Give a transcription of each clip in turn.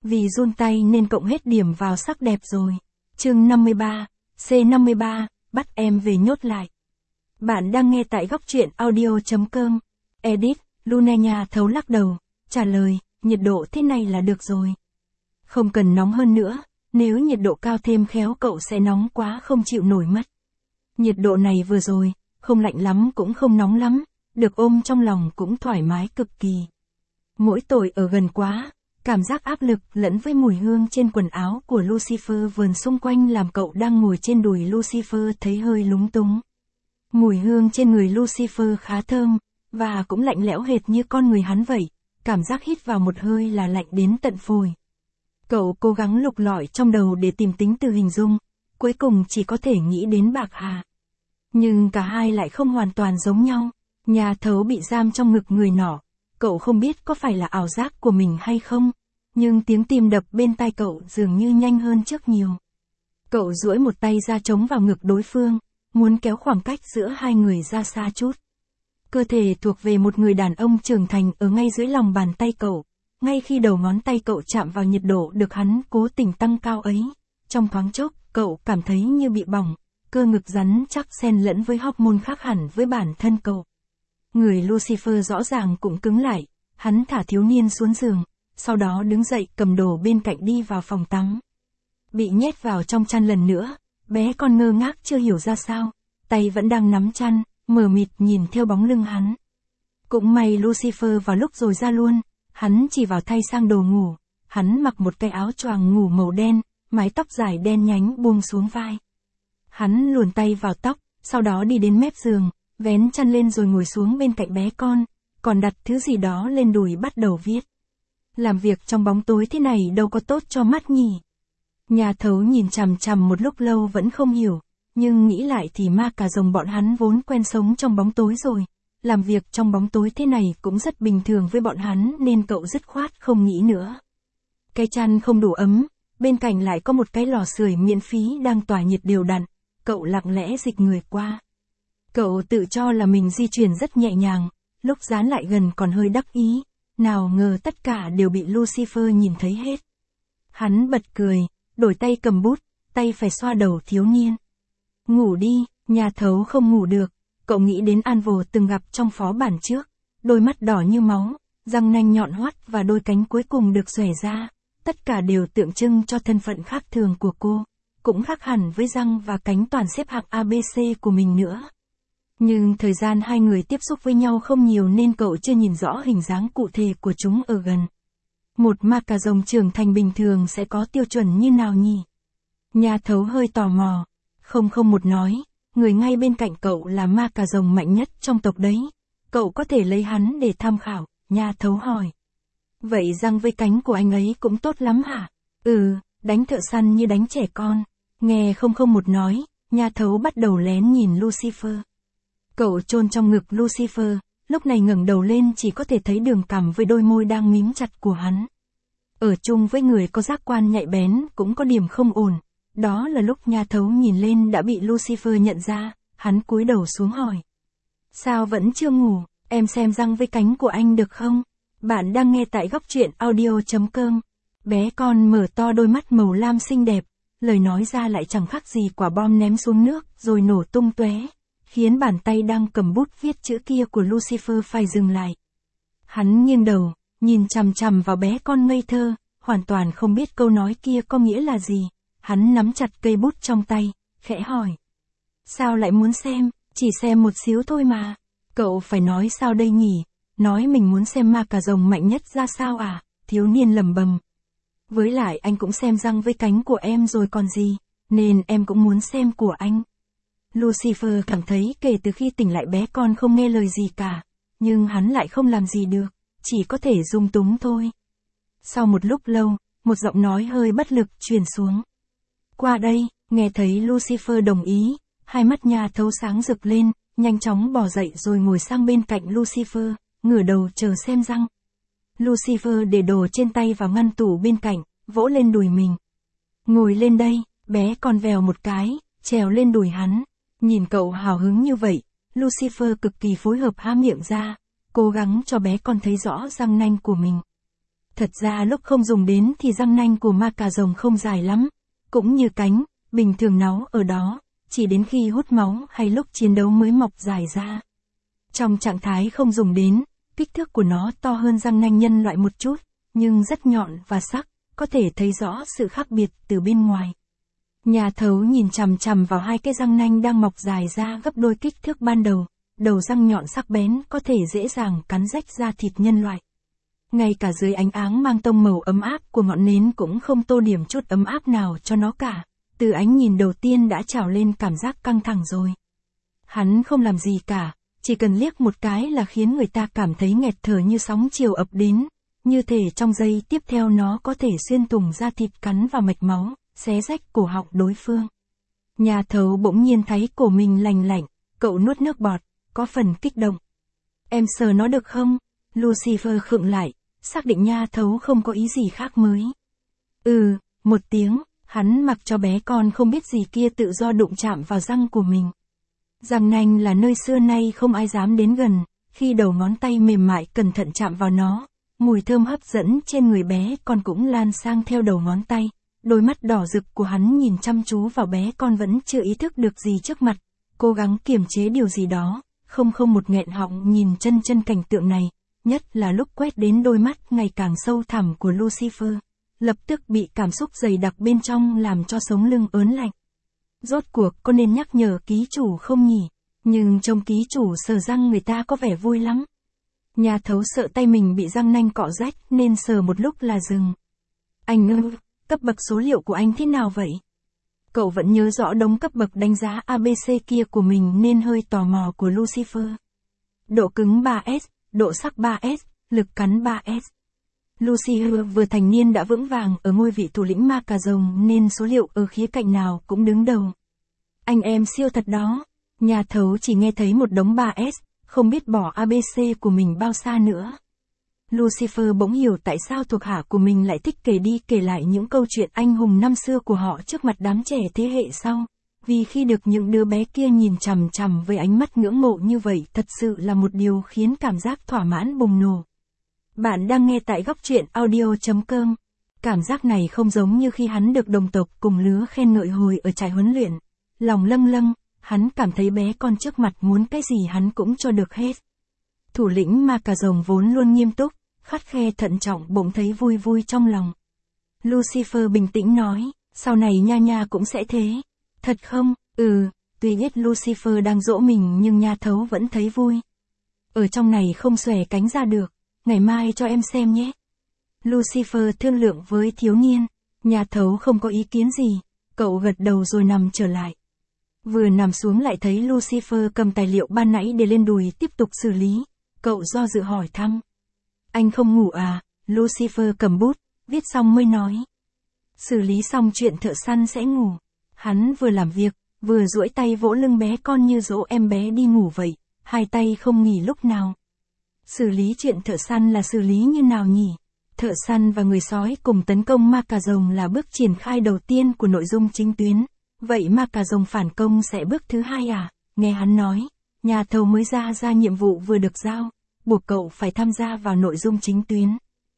Vì run tay nên cộng hết điểm vào sắc đẹp rồi. Chương 53, C53, bắt em về nhốt lại. Bạn đang nghe tại góc truyện audio.com. Edit, Lunenya thấu lắc đầu, trả lời, nhiệt độ thế này là được rồi. Không cần nóng hơn nữa, nếu nhiệt độ cao thêm khéo cậu sẽ nóng quá không chịu nổi mất. Nhiệt độ này vừa rồi, không lạnh lắm cũng không nóng lắm, được ôm trong lòng cũng thoải mái cực kỳ. Mỗi tội ở gần quá, cảm giác áp lực lẫn với mùi hương trên quần áo của Lucifer vườn xung quanh làm cậu đang ngồi trên đùi Lucifer thấy hơi lúng túng. Mùi hương trên người Lucifer khá thơm, và cũng lạnh lẽo hệt như con người hắn vậy, cảm giác hít vào một hơi là lạnh đến tận phổi. Cậu cố gắng lục lọi trong đầu để tìm tính từ hình dung, cuối cùng chỉ có thể nghĩ đến Bạc Hà. Nhưng cả hai lại không hoàn toàn giống nhau. Nhà thấu bị giam trong ngực người nọ, cậu không biết có phải là ảo giác của mình hay không, nhưng tiếng tim đập bên tai cậu dường như nhanh hơn trước nhiều. Cậu duỗi một tay ra chống vào ngực đối phương, muốn kéo khoảng cách giữa hai người ra xa chút. Cơ thể thuộc về một người đàn ông trưởng thành ở ngay dưới lòng bàn tay cậu, ngay khi đầu ngón tay cậu chạm vào nhiệt độ được hắn cố tình tăng cao ấy. Trong thoáng chốc, cậu cảm thấy như bị bỏng, cơ ngực rắn chắc xen lẫn với hormone khác hẳn với bản thân cậu. Người Lucifer rõ ràng cũng cứng lại, hắn thả thiếu niên xuống giường, sau đó đứng dậy cầm đồ bên cạnh đi vào phòng tắm. Bị nhét vào trong chăn lần nữa, bé con ngơ ngác chưa hiểu ra sao, tay vẫn đang nắm chăn, mờ mịt nhìn theo bóng lưng hắn. Cũng may Lucifer vào lúc rồi ra luôn, hắn chỉ vào thay sang đồ ngủ, hắn mặc một cái áo choàng ngủ màu đen, mái tóc dài đen nhánh buông xuống vai. Hắn luồn tay vào tóc, sau đó đi đến mép giường, vén chăn lên rồi ngồi xuống bên cạnh bé con, còn đặt thứ gì đó lên đùi bắt đầu viết. Làm việc trong bóng tối thế này đâu có tốt cho mắt nhỉ. Nhà thấu nhìn chằm chằm một lúc lâu vẫn không hiểu, nhưng nghĩ lại thì ma cà rồng bọn hắn vốn quen sống trong bóng tối rồi. Làm việc trong bóng tối thế này cũng rất bình thường với bọn hắn nên cậu dứt khoát không nghĩ nữa. Cái chăn không đủ ấm, bên cạnh lại có một cái lò sưởi miễn phí đang tỏa nhiệt đều đặn, cậu lặng lẽ dịch người qua. Cậu tự cho là mình di chuyển rất nhẹ nhàng, lúc dán lại gần còn hơi đắc ý, nào ngờ tất cả đều bị Lucifer nhìn thấy hết. Hắn bật cười, đổi tay cầm bút, tay phải xoa đầu thiếu niên. Ngủ đi, nhà thấu không ngủ được, cậu nghĩ đến An Vồ từng gặp trong phó bản trước, đôi mắt đỏ như máu, răng nanh nhọn hoắt và đôi cánh cuối cùng được xòe ra, tất cả đều tượng trưng cho thân phận khác thường của cô, cũng khác hẳn với răng và cánh toàn xếp hạng ABC của mình nữa. Nhưng thời gian hai người tiếp xúc với nhau không nhiều nên cậu chưa nhìn rõ hình dáng cụ thể của chúng ở gần. Một ma cà rồng trưởng thành bình thường sẽ có tiêu chuẩn như nào nhỉ? Nhà thấu hơi tò mò. 001 nói, người ngay bên cạnh cậu là ma cà rồng mạnh nhất trong tộc đấy. Cậu có thể lấy hắn để tham khảo, nhà thấu hỏi. Vậy răng với cánh của anh ấy cũng tốt lắm hả? Đánh thợ săn như đánh trẻ con. Nghe 001 nói, nhà thấu bắt đầu lén nhìn Lucifer. Cậu chôn trong ngực Lucifer, lúc này ngẩng đầu lên chỉ có thể thấy đường cằm với đôi môi đang mím chặt của hắn. Ở chung với người có giác quan nhạy bén cũng có điểm không ổn. Đó là lúc nhà thấu nhìn lên đã bị Lucifer nhận ra, hắn cúi đầu xuống hỏi. Sao vẫn chưa ngủ, em xem răng với cánh của anh được không? Bạn đang nghe tại góc truyện audio.com. Bé con mở to đôi mắt màu lam xinh đẹp, lời nói ra lại chẳng khác gì quả bom ném xuống nước rồi nổ tung tóe, khiến bàn tay đang cầm bút viết chữ kia của Lucifer phải dừng lại. Hắn nghiêng đầu, nhìn chằm chằm vào bé con ngây thơ, hoàn toàn không biết câu nói kia có nghĩa là gì. Hắn nắm chặt cây bút trong tay, khẽ hỏi. Sao lại muốn xem, chỉ xem một xíu thôi mà. Cậu phải nói sao đây nhỉ? Nói mình muốn xem ma cà rồng mạnh nhất ra sao à? Thiếu niên lẩm bẩm. Với lại anh cũng xem răng với cánh của em rồi còn gì, nên em cũng muốn xem của anh. Lucifer cảm thấy kể từ khi tỉnh lại bé con không nghe lời gì cả, nhưng hắn lại không làm gì được, chỉ có thể dung túng thôi. Sau một lúc lâu, một giọng nói hơi bất lực truyền xuống. Qua đây, nghe thấy Lucifer đồng ý, hai mắt nhà thấu sáng rực lên, nhanh chóng bò dậy rồi ngồi sang bên cạnh Lucifer, ngửa đầu chờ xem răng. Lucifer để đồ trên tay vào ngăn tủ bên cạnh, vỗ lên đùi mình. Ngồi lên đây, bé con vèo một cái, trèo lên đùi hắn. Nhìn cậu hào hứng như vậy, Lucifer cực kỳ phối hợp há miệng ra, cố gắng cho bé con thấy rõ răng nanh của mình. Thật ra lúc không dùng đến thì răng nanh của ma cà rồng không dài lắm, cũng như cánh, bình thường nó ở đó, chỉ đến khi hút máu hay lúc chiến đấu mới mọc dài ra. Trong trạng thái không dùng đến, kích thước của nó to hơn răng nanh nhân loại một chút, nhưng rất nhọn và sắc, có thể thấy rõ sự khác biệt từ bên ngoài. Nhà thấu nhìn chằm chằm vào hai cái răng nanh đang mọc dài ra gấp đôi kích thước ban đầu, đầu răng nhọn sắc bén có thể dễ dàng cắn rách da thịt nhân loại. Ngay cả dưới ánh áng mang tông màu ấm áp của ngọn nến cũng không tô điểm chút ấm áp nào cho nó cả, từ ánh nhìn đầu tiên đã trào lên cảm giác căng thẳng rồi. Hắn không làm gì cả, chỉ cần liếc một cái là khiến người ta cảm thấy nghẹt thở như sóng chiều ập đến, như thể trong giây tiếp theo nó có thể xuyên thủng da thịt cắn vào mạch máu, xé rách cổ họng đối phương. Nhà thấu bỗng nhiên thấy cổ mình lành lạnh, cậu nuốt nước bọt, có phần kích động. Em sờ nó được không? Lucifer khựng lại, xác định nha thấu không có ý gì khác mới. Một tiếng, hắn mặc cho bé con không biết gì kia tự do đụng chạm vào răng của mình. Răng nanh là nơi xưa nay không ai dám đến gần, khi đầu ngón tay mềm mại cẩn thận chạm vào nó, mùi thơm hấp dẫn trên người bé con cũng lan sang theo đầu ngón tay. Đôi mắt đỏ rực của hắn nhìn chăm chú vào bé con vẫn chưa ý thức được gì trước mặt, cố gắng kiềm chế điều gì đó, không một nghẹn họng nhìn chân cảnh tượng này, nhất là lúc quét đến đôi mắt ngày càng sâu thẳm của Lucifer, lập tức bị cảm xúc dày đặc bên trong làm cho sống lưng ớn lạnh. Rốt cuộc có nên nhắc nhở ký chủ không nhỉ? Nhưng trông ký chủ sờ răng người ta có vẻ vui lắm. Nhà thấu sợ tay mình bị răng nanh cọ rách nên sờ một lúc là dừng. Anh cấp bậc số liệu của anh thế nào vậy? Cậu vẫn nhớ rõ đống cấp bậc đánh giá ABC kia của mình nên hơi tò mò của Lucifer. Độ cứng 3S, độ sắc 3S, lực cắn 3S. Lucifer vừa thành niên đã vững vàng ở ngôi vị thủ lĩnh ma cà rồng nên số liệu ở khía cạnh nào cũng đứng đầu. Anh em siêu thật đó. Nhà thấu chỉ nghe thấy một đống 3S, không biết bỏ ABC của mình bao xa nữa. Lucifer bỗng hiểu tại sao thuộc hạ của mình lại thích kể đi kể lại những câu chuyện anh hùng năm xưa của họ trước mặt đám trẻ thế hệ sau. Vì khi được những đứa bé kia nhìn chằm chằm với ánh mắt ngưỡng mộ như vậy thật sự là một điều khiến cảm giác thỏa mãn bùng nổ. Bạn đang nghe tại góc truyện audio.com. Cảm giác này không giống như khi hắn được đồng tộc cùng lứa khen ngợi hồi ở trại huấn luyện. Lòng lâng lâng, hắn cảm thấy bé con trước mặt muốn cái gì hắn cũng cho được hết. Thủ lĩnh ma cà rồng vốn luôn nghiêm túc, khắt khe thận trọng bỗng thấy vui vui trong lòng. Lucifer bình tĩnh nói, sau này nha cũng sẽ thế. Thật không? Tuy biết Lucifer đang dỗ mình nhưng nha thấu vẫn thấy vui. Ở trong này không xòe cánh ra được, ngày mai cho em xem nhé. Lucifer thương lượng với thiếu niên, nhà thấu không có ý kiến gì, cậu gật đầu rồi nằm trở lại. Vừa nằm xuống lại thấy Lucifer cầm tài liệu ban nãy để lên đùi tiếp tục xử lý, cậu do dự hỏi thăm. Anh không ngủ à? Lucifer cầm bút, viết xong mới nói. Xử lý xong chuyện thợ săn sẽ ngủ. Hắn vừa làm việc, vừa duỗi tay vỗ lưng bé con như dỗ em bé đi ngủ vậy, hai tay không nghỉ lúc nào. Xử lý chuyện thợ săn là xử lý như nào nhỉ? Thợ săn và người sói cùng tấn công ma cà rồng là bước triển khai đầu tiên của nội dung chính tuyến. Vậy ma cà rồng phản công sẽ bước thứ hai à? Nghe hắn nói, nhà thầu mới ra nhiệm vụ vừa được giao, buộc cậu phải tham gia vào nội dung chính tuyến.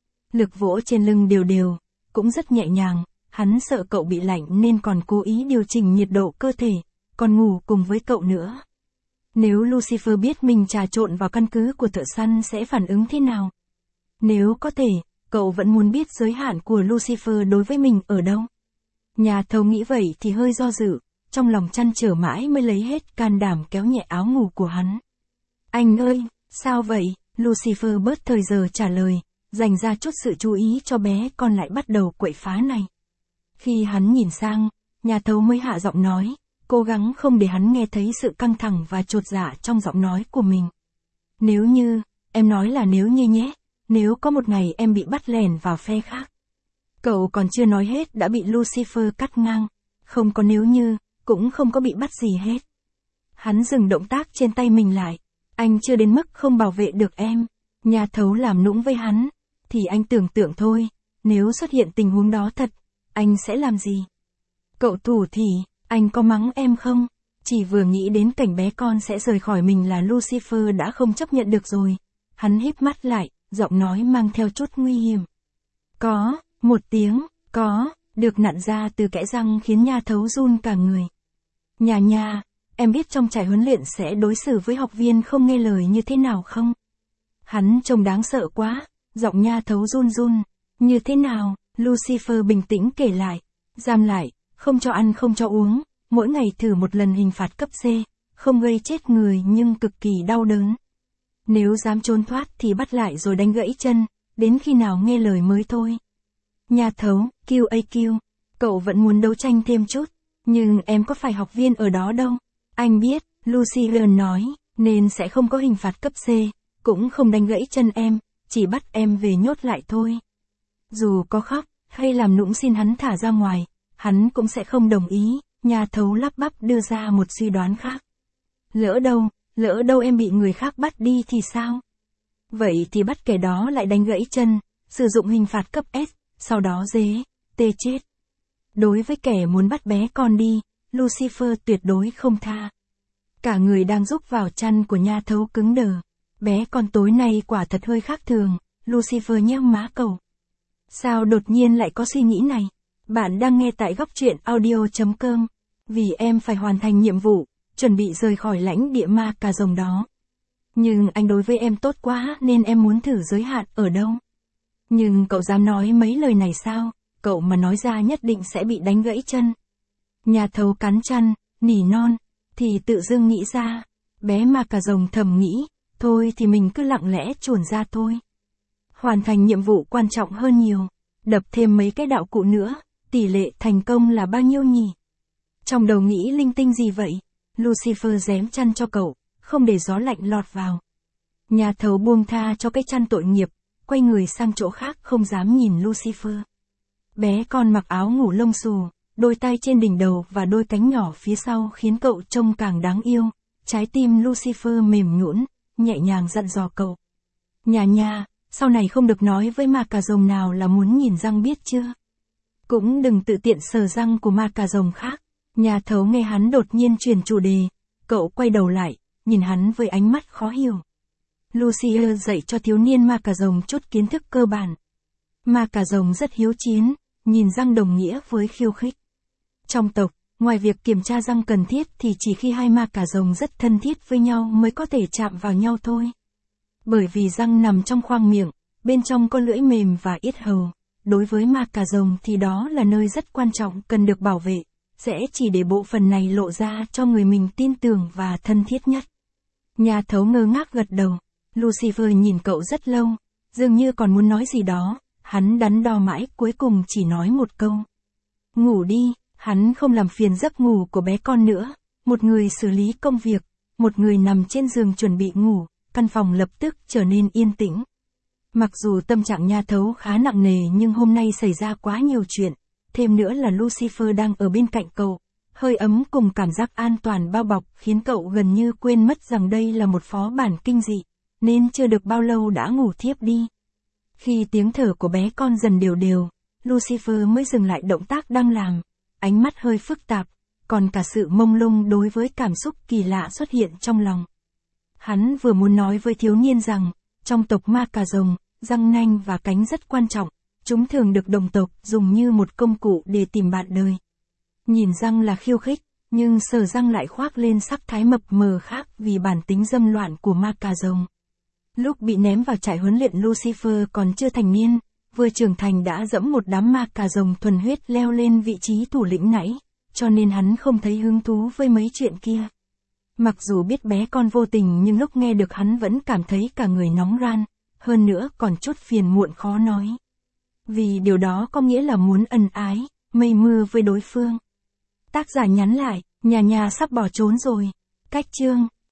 Lực vỗ trên lưng đều, cũng rất nhẹ nhàng, hắn sợ cậu bị lạnh nên còn cố ý điều chỉnh nhiệt độ cơ thể, còn ngủ cùng với cậu nữa. Nếu Lucifer biết mình trà trộn vào căn cứ của thợ săn sẽ phản ứng thế nào? Nếu có thể, cậu vẫn muốn biết giới hạn của Lucifer đối với mình ở đâu. Nhà thầu nghĩ vậy thì hơi do dự, trong lòng trăn trở mãi mới lấy hết can đảm kéo nhẹ áo ngủ của hắn. Anh ơi, sao vậy? Lucifer bớt thời giờ trả lời, dành ra chút sự chú ý cho bé con lại bắt đầu quậy phá này. Khi hắn nhìn sang, nhà thầu mới hạ giọng nói, cố gắng không để hắn nghe thấy sự căng thẳng và chột dạ trong giọng nói của mình. Nếu như, em nói là nếu như nhé, nếu có một ngày em bị bắt lèn vào phe khác. Cậu còn chưa nói hết đã bị Lucifer cắt ngang, không có nếu như, cũng không có bị bắt gì hết. Hắn dừng động tác trên tay mình lại, anh chưa đến mức không bảo vệ được em. Nhà thấu làm nũng với hắn, thì anh tưởng tượng thôi, nếu xuất hiện tình huống đó thật, anh sẽ làm gì? Cậu thủ thì, anh có mắng em không? Chỉ vừa nghĩ đến cảnh bé con sẽ rời khỏi mình là Lucifer đã không chấp nhận được rồi. Hắn híp mắt lại, giọng nói mang theo chút nguy hiểm. Có, một tiếng, có, được nặn ra từ kẽ răng khiến Nha Thấu run cả người. Nha, em biết trong trại huấn luyện sẽ đối xử với học viên không nghe lời như thế nào không? Hắn trông đáng sợ quá, giọng Nha Thấu run run. Như thế nào? Lucifer bình tĩnh kể lại. Giam lại, không cho ăn không cho uống, mỗi ngày thử một lần hình phạt cấp C, không gây chết người nhưng cực kỳ đau đớn. Nếu dám trốn thoát thì bắt lại rồi đánh gãy chân, đến khi nào nghe lời mới thôi. Nha Thấu, QAQ, cậu vẫn muốn đấu tranh thêm chút, nhưng em có phải học viên ở đó đâu. Anh biết, Lucifer nói, nên sẽ không có hình phạt cấp C, cũng không đánh gãy chân em, chỉ bắt em về nhốt lại thôi. Dù có khóc, hay làm nũng xin hắn thả ra ngoài, hắn cũng sẽ không đồng ý. Nha Thấu lắp bắp đưa ra một suy đoán khác. Lỡ đâu em bị người khác bắt đi thì sao? Vậy thì bắt kẻ đó lại đánh gãy chân, sử dụng hình phạt cấp S, sau đó tê chết. Đối với kẻ muốn bắt bé con đi, Lucifer tuyệt đối không tha. Cả người đang rúc vào chăn của Nha Thấu cứng đờ. Bé con tối nay quả thật hơi khác thường, Lucifer nhếch má cậu. Sao đột nhiên lại có suy nghĩ này? Bạn đang nghe tại góc truyện audio.com. Vì em phải hoàn thành nhiệm vụ, chuẩn bị rời khỏi lãnh địa ma cà rồng đó. Nhưng anh đối với em tốt quá nên em muốn thử giới hạn ở đâu. Nhưng cậu dám nói mấy lời này sao? Cậu mà nói ra nhất định sẽ bị đánh gãy chân. Nha Thấu cắn chăn, nỉ non, thì tự dưng nghĩ ra. Bé ma cà rồng thầm nghĩ, thôi thì mình cứ lặng lẽ chuồn ra thôi. Hoàn thành nhiệm vụ quan trọng hơn nhiều. Đập thêm mấy cái đạo cụ nữa, tỷ lệ thành công là bao nhiêu nhỉ? Trong đầu nghĩ linh tinh gì vậy? Lucifer giém chăn cho cậu, không để gió lạnh lọt vào. Nha Thấu buông tha cho cái chăn tội nghiệp, quay người sang chỗ khác không dám nhìn Lucifer. Bé con mặc áo ngủ lông xù, đôi tay trên đỉnh đầu và đôi cánh nhỏ phía sau khiến cậu trông càng đáng yêu. Trái tim Lucifer mềm nhũn, nhẹ nhàng dặn dò cậu. Nha, sau này không được nói với ma cà rồng nào là muốn nhìn răng biết chưa? Cũng đừng tự tiện sờ răng của ma cà rồng khác. Nha Thấu nghe hắn đột nhiên chuyển chủ đề, cậu quay đầu lại, nhìn hắn với ánh mắt khó hiểu. Lucifer dạy cho thiếu niên ma cà rồng chút kiến thức cơ bản. Ma cà rồng rất hiếu chiến, nhìn răng đồng nghĩa với khiêu khích. Trong tộc, ngoài việc kiểm tra răng cần thiết thì chỉ khi hai ma cà rồng rất thân thiết với nhau mới có thể chạm vào nhau thôi. Bởi vì răng nằm trong khoang miệng, bên trong có lưỡi mềm và yết hầu. Đối với ma cà rồng thì đó là nơi rất quan trọng cần được bảo vệ, sẽ chỉ để bộ phận này lộ ra cho người mình tin tưởng và thân thiết nhất. Nha Thấu ngơ ngác gật đầu. Lucifer nhìn cậu rất lâu, dường như còn muốn nói gì đó, hắn đắn đo mãi cuối cùng chỉ nói một câu. Ngủ đi, hắn không làm phiền giấc ngủ của bé con nữa, một người xử lý công việc, một người nằm trên giường chuẩn bị ngủ, căn phòng lập tức trở nên yên tĩnh. Mặc dù tâm trạng Nha Thấu khá nặng nề nhưng hôm nay xảy ra quá nhiều chuyện, thêm nữa là Lucifer đang ở bên cạnh cậu, hơi ấm cùng cảm giác an toàn bao bọc khiến cậu gần như quên mất rằng đây là một phó bản kinh dị, nên chưa được bao lâu đã ngủ thiếp đi. Khi tiếng thở của bé con dần đều, Lucifer mới dừng lại động tác đang làm, ánh mắt hơi phức tạp, còn cả sự mông lung đối với cảm xúc kỳ lạ xuất hiện trong lòng. Hắn vừa muốn nói với thiếu niên rằng, trong tộc ma cà rồng, răng nanh và cánh rất quan trọng, chúng thường được đồng tộc dùng như một công cụ để tìm bạn đời. Nhìn răng là khiêu khích, nhưng sờ răng lại khoác lên sắc thái mập mờ khác vì bản tính dâm loạn của ma cà rồng. Lúc bị ném vào trại huấn luyện Lucifer còn chưa thành niên, vừa trưởng thành đã dẫm một đám ma cà rồng thuần huyết leo lên vị trí thủ lĩnh nãy, cho nên hắn không thấy hứng thú với mấy chuyện kia. Mặc dù biết bé con vô tình nhưng lúc nghe được hắn vẫn cảm thấy cả người nóng ran, hơn nữa còn chút phiền muộn khó nói. Vì điều đó có nghĩa là muốn ân ái, mây mưa với đối phương. Tác giả nhắn lại, nhà sắp bỏ trốn rồi. Cách chương